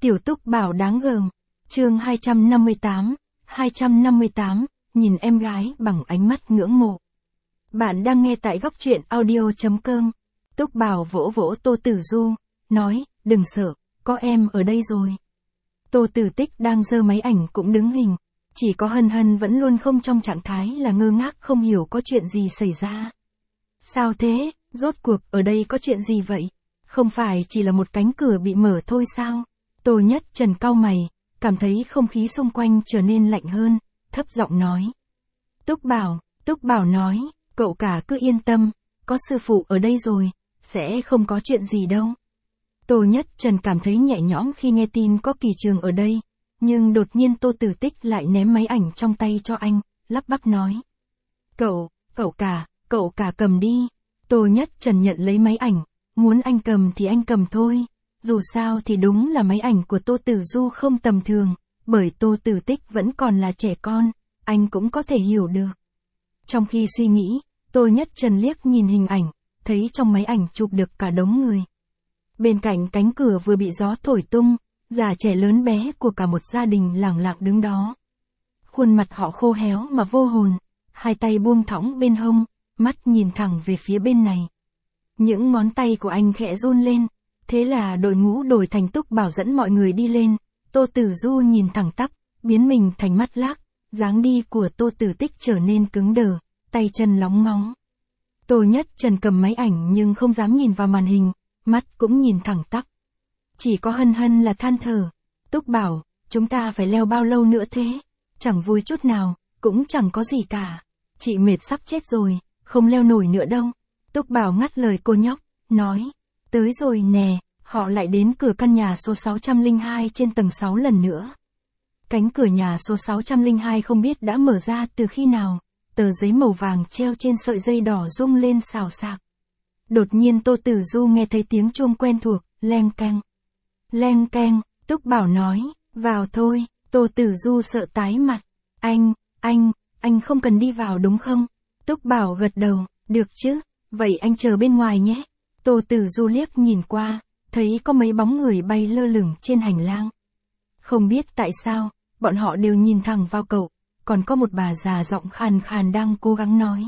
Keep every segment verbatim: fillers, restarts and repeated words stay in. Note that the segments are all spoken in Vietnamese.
Tiểu Túc Bảo đáng gờm. Chương hai trăm năm mươi tám, hai trăm năm mươi tám, nhìn em gái bằng ánh mắt ngưỡng mộ. Bạn đang nghe tại góc truyện audio chấm com. Túc Bảo vỗ vỗ Tô Tử Du, nói, đừng sợ, có em ở đây rồi. Tô Tử Tích đang giơ máy ảnh cũng đứng hình, chỉ có Hân Hân vẫn luôn không trong trạng thái là ngơ ngác không hiểu có chuyện gì xảy ra. Sao thế, rốt cuộc ở đây có chuyện gì vậy? Không phải chỉ là một cánh cửa bị mở thôi sao? Tô Nhất Trần cau mày, cảm thấy không khí xung quanh trở nên lạnh hơn, thấp giọng nói. Túc Bảo, Túc Bảo nói, cậu cả cứ yên tâm, có sư phụ ở đây rồi, sẽ không có chuyện gì đâu. Tô Nhất Trần cảm thấy nhẹ nhõm khi nghe tin có Kỳ Trường ở đây, nhưng đột nhiên Tô Tử Tích lại ném máy ảnh trong tay cho anh, lắp bắp nói. Cậu, cậu cả, cậu cả cầm đi. Tô Nhất Trần nhận lấy máy ảnh, muốn anh cầm thì anh cầm thôi. Dù sao thì đúng là máy ảnh của Tô Tử Du không tầm thường, bởi Tô Tử Tích vẫn còn là trẻ con, anh cũng có thể hiểu được. Trong khi suy nghĩ, Tô Nhất Trần liếc nhìn hình ảnh, thấy trong máy ảnh chụp được cả đống người. Bên cạnh cánh cửa vừa bị gió thổi tung, già trẻ lớn bé của cả một gia đình lẳng lặng đứng đó. Khuôn mặt họ khô héo mà vô hồn, hai tay buông thõng bên hông, mắt nhìn thẳng về phía bên này. Những ngón tay của anh khẽ run lên, thế là đội ngũ đổi thành Túc Bảo dẫn mọi người đi lên. Tô Tử Du nhìn thẳng tắp, biến mình thành mắt lác, dáng đi của Tô Tử Tích trở nên cứng đờ, tay chân lóng ngóng. Tô Nhất Trần cầm máy ảnh nhưng không dám nhìn vào màn hình, mắt cũng nhìn thẳng tắp. Chỉ có Hân Hân là than thở. Túc Bảo, chúng ta phải leo bao lâu nữa thế? Chẳng vui chút nào, cũng chẳng có gì cả. Chị mệt sắp chết rồi, không leo nổi nữa đâu. Túc Bảo ngắt lời cô nhóc, nói. Tới rồi nè, họ lại đến cửa căn nhà số sáu trăm lẻ hai trên tầng sáu lần nữa. Cánh cửa nhà số sáu trăm lẻ hai không biết đã mở ra từ khi nào, tờ giấy màu vàng treo trên sợi dây đỏ rung lên xào xạc. Đột nhiên Tô Tử Du nghe thấy tiếng chuông quen thuộc, leng keng. Leng keng, Túc Bảo nói, vào thôi. Tô Tử Du sợ tái mặt. Anh, anh, anh không cần đi vào đúng không? Túc Bảo gật đầu, được chứ, vậy anh chờ bên ngoài nhé. Tô Tử Du liếc nhìn qua, thấy có mấy bóng người bay lơ lửng trên hành lang. Không biết tại sao, bọn họ đều nhìn thẳng vào cậu, còn có một bà già giọng khàn khàn đang cố gắng nói.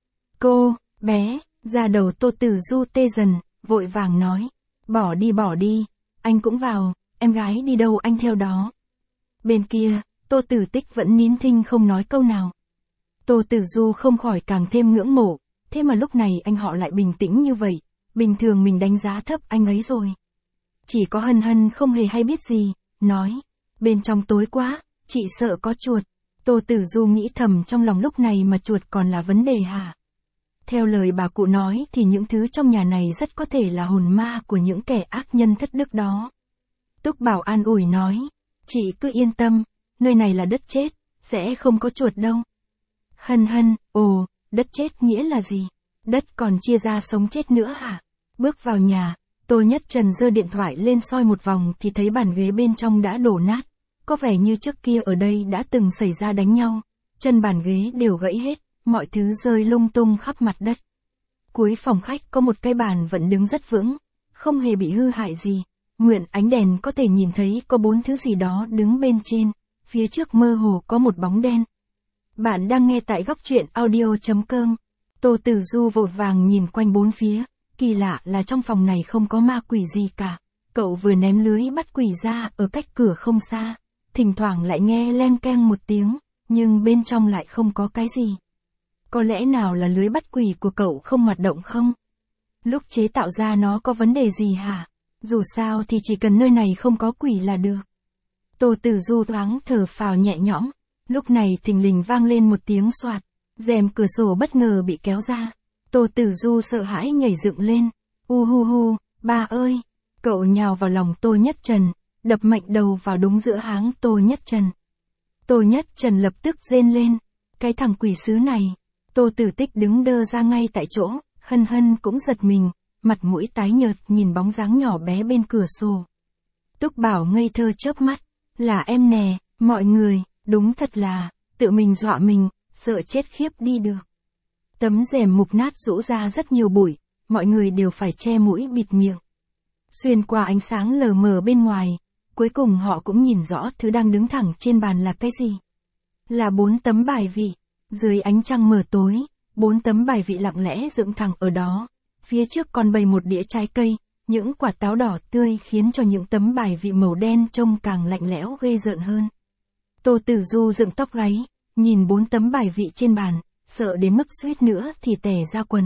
Cô, bé, da đầu Tô Tử Du tê dần, vội vàng nói. Bỏ đi bỏ đi, anh cũng vào, em gái đi đâu anh theo đó. Bên kia, Tô Tử Tích vẫn nín thinh không nói câu nào. Tô Tử Du không khỏi càng thêm ngưỡng mộ, thế mà lúc này anh họ lại bình tĩnh như vậy. Bình thường mình đánh giá thấp anh ấy rồi. Chỉ có Hân Hân không hề hay biết gì, nói. Bên trong tối quá, chị sợ có chuột. Tô Tử Du nghĩ thầm trong lòng lúc này mà chuột còn là vấn đề hả? Theo lời bà cụ nói thì những thứ trong nhà này rất có thể là hồn ma của những kẻ ác nhân thất đức đó. Túc Bảo an ủi nói. Chị cứ yên tâm, nơi này là đất chết, sẽ không có chuột đâu. Hân Hân, ồ, đất chết nghĩa là gì? Đất còn chia ra sống chết nữa hả? Bước vào nhà, Tô Nhất Trần giơ điện thoại lên soi một vòng thì thấy bàn ghế bên trong đã đổ nát. Có vẻ như trước kia ở đây đã từng xảy ra đánh nhau. Chân bàn ghế đều gãy hết, mọi thứ rơi lung tung khắp mặt đất. Cuối phòng khách có một cái bàn vẫn đứng rất vững, không hề bị hư hại gì. Mượn ánh đèn có thể nhìn thấy có bốn thứ gì đó đứng bên trên, phía trước mơ hồ có một bóng đen. Bạn đang nghe tại góc truyện audio chấm com. Tô Tử Du vội vàng nhìn quanh bốn phía. Kỳ lạ là trong phòng này không có ma quỷ gì cả. Cậu vừa ném lưới bắt quỷ ra ở cách cửa không xa. Thỉnh thoảng lại nghe leng keng một tiếng, nhưng bên trong lại không có cái gì. Có lẽ nào là lưới bắt quỷ của cậu không hoạt động không? Lúc chế tạo ra nó có vấn đề gì hả? Dù sao thì chỉ cần nơi này không có quỷ là được. Tô Tử Du thoáng thở phào nhẹ nhõm. Lúc này thình lình vang lên một tiếng xoạt. Rèm cửa sổ bất ngờ bị kéo ra. Tô Tử Du sợ hãi nhảy dựng lên. U hu hu, ba ơi. Cậu nhào vào lòng Tô Nhất Trần, đập mạnh đầu vào đúng giữa háng Tô Nhất Trần. Tô Nhất Trần lập tức rên lên. Cái thằng quỷ sứ này. Tô Tử Tích đứng đơ ra ngay tại chỗ. Hân Hân cũng giật mình, mặt mũi tái nhợt nhìn bóng dáng nhỏ bé bên cửa sổ. Túc Bảo ngây thơ chớp mắt. Là em nè, mọi người, đúng thật là, tự mình dọa mình, sợ chết khiếp đi được. Tấm rèm mục nát rũ ra rất nhiều bụi, mọi người đều phải che mũi bịt miệng. Xuyên qua ánh sáng lờ mờ bên ngoài, cuối cùng họ cũng nhìn rõ thứ đang đứng thẳng trên bàn là cái gì. Là bốn tấm bài vị. Dưới ánh trăng mờ tối, bốn tấm bài vị lặng lẽ dựng thẳng ở đó. Phía trước còn bày một đĩa trái cây, những quả táo đỏ tươi khiến cho những tấm bài vị màu đen trông càng lạnh lẽo ghê rợn hơn. Tô Tử Du dựng tóc gáy, nhìn bốn tấm bài vị trên bàn, sợ đến mức suýt nữa thì tè ra quần.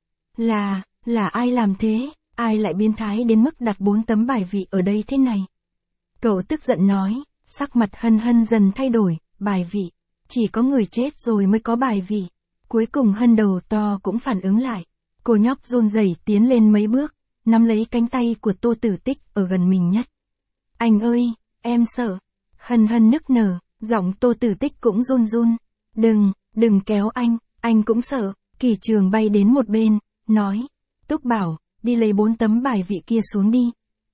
Là, là ai làm thế, ai lại biến thái đến mức đặt bốn tấm bài vị ở đây thế này? Cậu tức giận nói, sắc mặt Hân Hân dần thay đổi, bài vị. Chỉ có người chết rồi mới có bài vị. Cuối cùng Hân đầu to cũng phản ứng lại. Cô nhóc run rẩy tiến lên mấy bước, nắm lấy cánh tay của Tô Tử Tích ở gần mình nhất. Anh ơi, em sợ. Hân Hân nức nở, giọng Tô Tử Tích cũng run run. Đừng, đừng kéo anh, anh cũng sợ. Kỳ Trường bay đến một bên, nói. Túc Bảo, đi lấy bốn tấm bài vị kia xuống đi.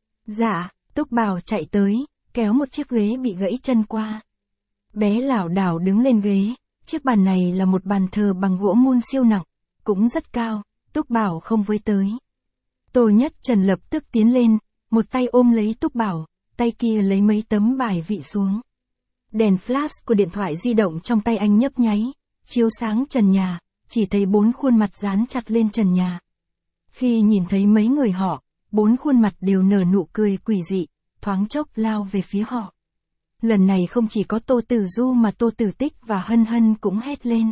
Dạ, Túc Bảo chạy tới, kéo một chiếc ghế bị gãy chân qua. Bé lảo đảo đứng lên ghế, chiếc bàn này là một bàn thờ bằng gỗ mun siêu nặng, cũng rất cao, Túc Bảo không với tới. Tô Nhất Trần lập tức tiến lên, một tay ôm lấy Túc Bảo, tay kia lấy mấy tấm bài vị xuống. Đèn flash của điện thoại di động trong tay anh nhấp nháy, chiếu sáng trần nhà, chỉ thấy bốn khuôn mặt dán chặt lên trần nhà. Khi nhìn thấy mấy người họ, bốn khuôn mặt đều nở nụ cười quỷ dị, thoáng chốc lao về phía họ. Lần này không chỉ có Tô Tử Du mà Tô Tử Tích và Hân Hân cũng hét lên.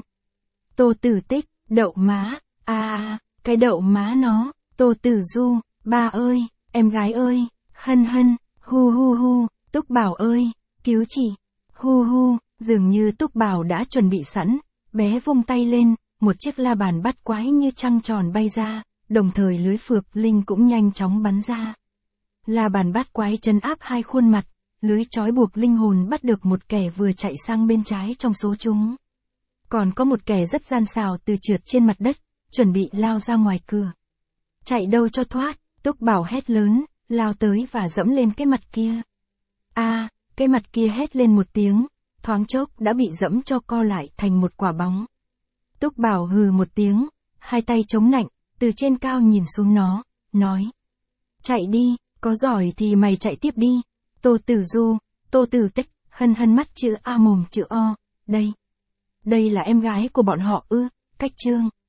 Tô Tử Tích, đậu má, à, à cái đậu má nó, Tô Tử Du, ba ơi, em gái ơi, Hân Hân, hu hu hu, Túc Bảo ơi, cứu chị, hu hu, dường như Túc Bảo đã chuẩn bị sẵn, bé vung tay lên, một chiếc la bàn bắt quái như trăng tròn bay ra, đồng thời lưới phược linh cũng nhanh chóng bắn ra. La bàn bắt quái trấn áp hai khuôn mặt. Lưới trói buộc linh hồn bắt được một kẻ vừa chạy sang bên trái trong số chúng. Còn có một kẻ rất gian xảo từ trượt trên mặt đất, chuẩn bị lao ra ngoài cửa. Chạy đâu cho thoát, Túc Bảo hét lớn, lao tới và dẫm lên cái mặt kia. A, à, cái mặt kia hét lên một tiếng, thoáng chốc đã bị dẫm cho co lại thành một quả bóng. Túc Bảo hừ một tiếng, hai tay chống nạnh, từ trên cao nhìn xuống nó, nói. Chạy đi, có giỏi thì mày chạy tiếp đi. Tô Tử Du, Tô Tử Tích, Hân Hân mắt chữ A mồm chữ O, đây. Đây là em gái của bọn họ ư, Cách Trương.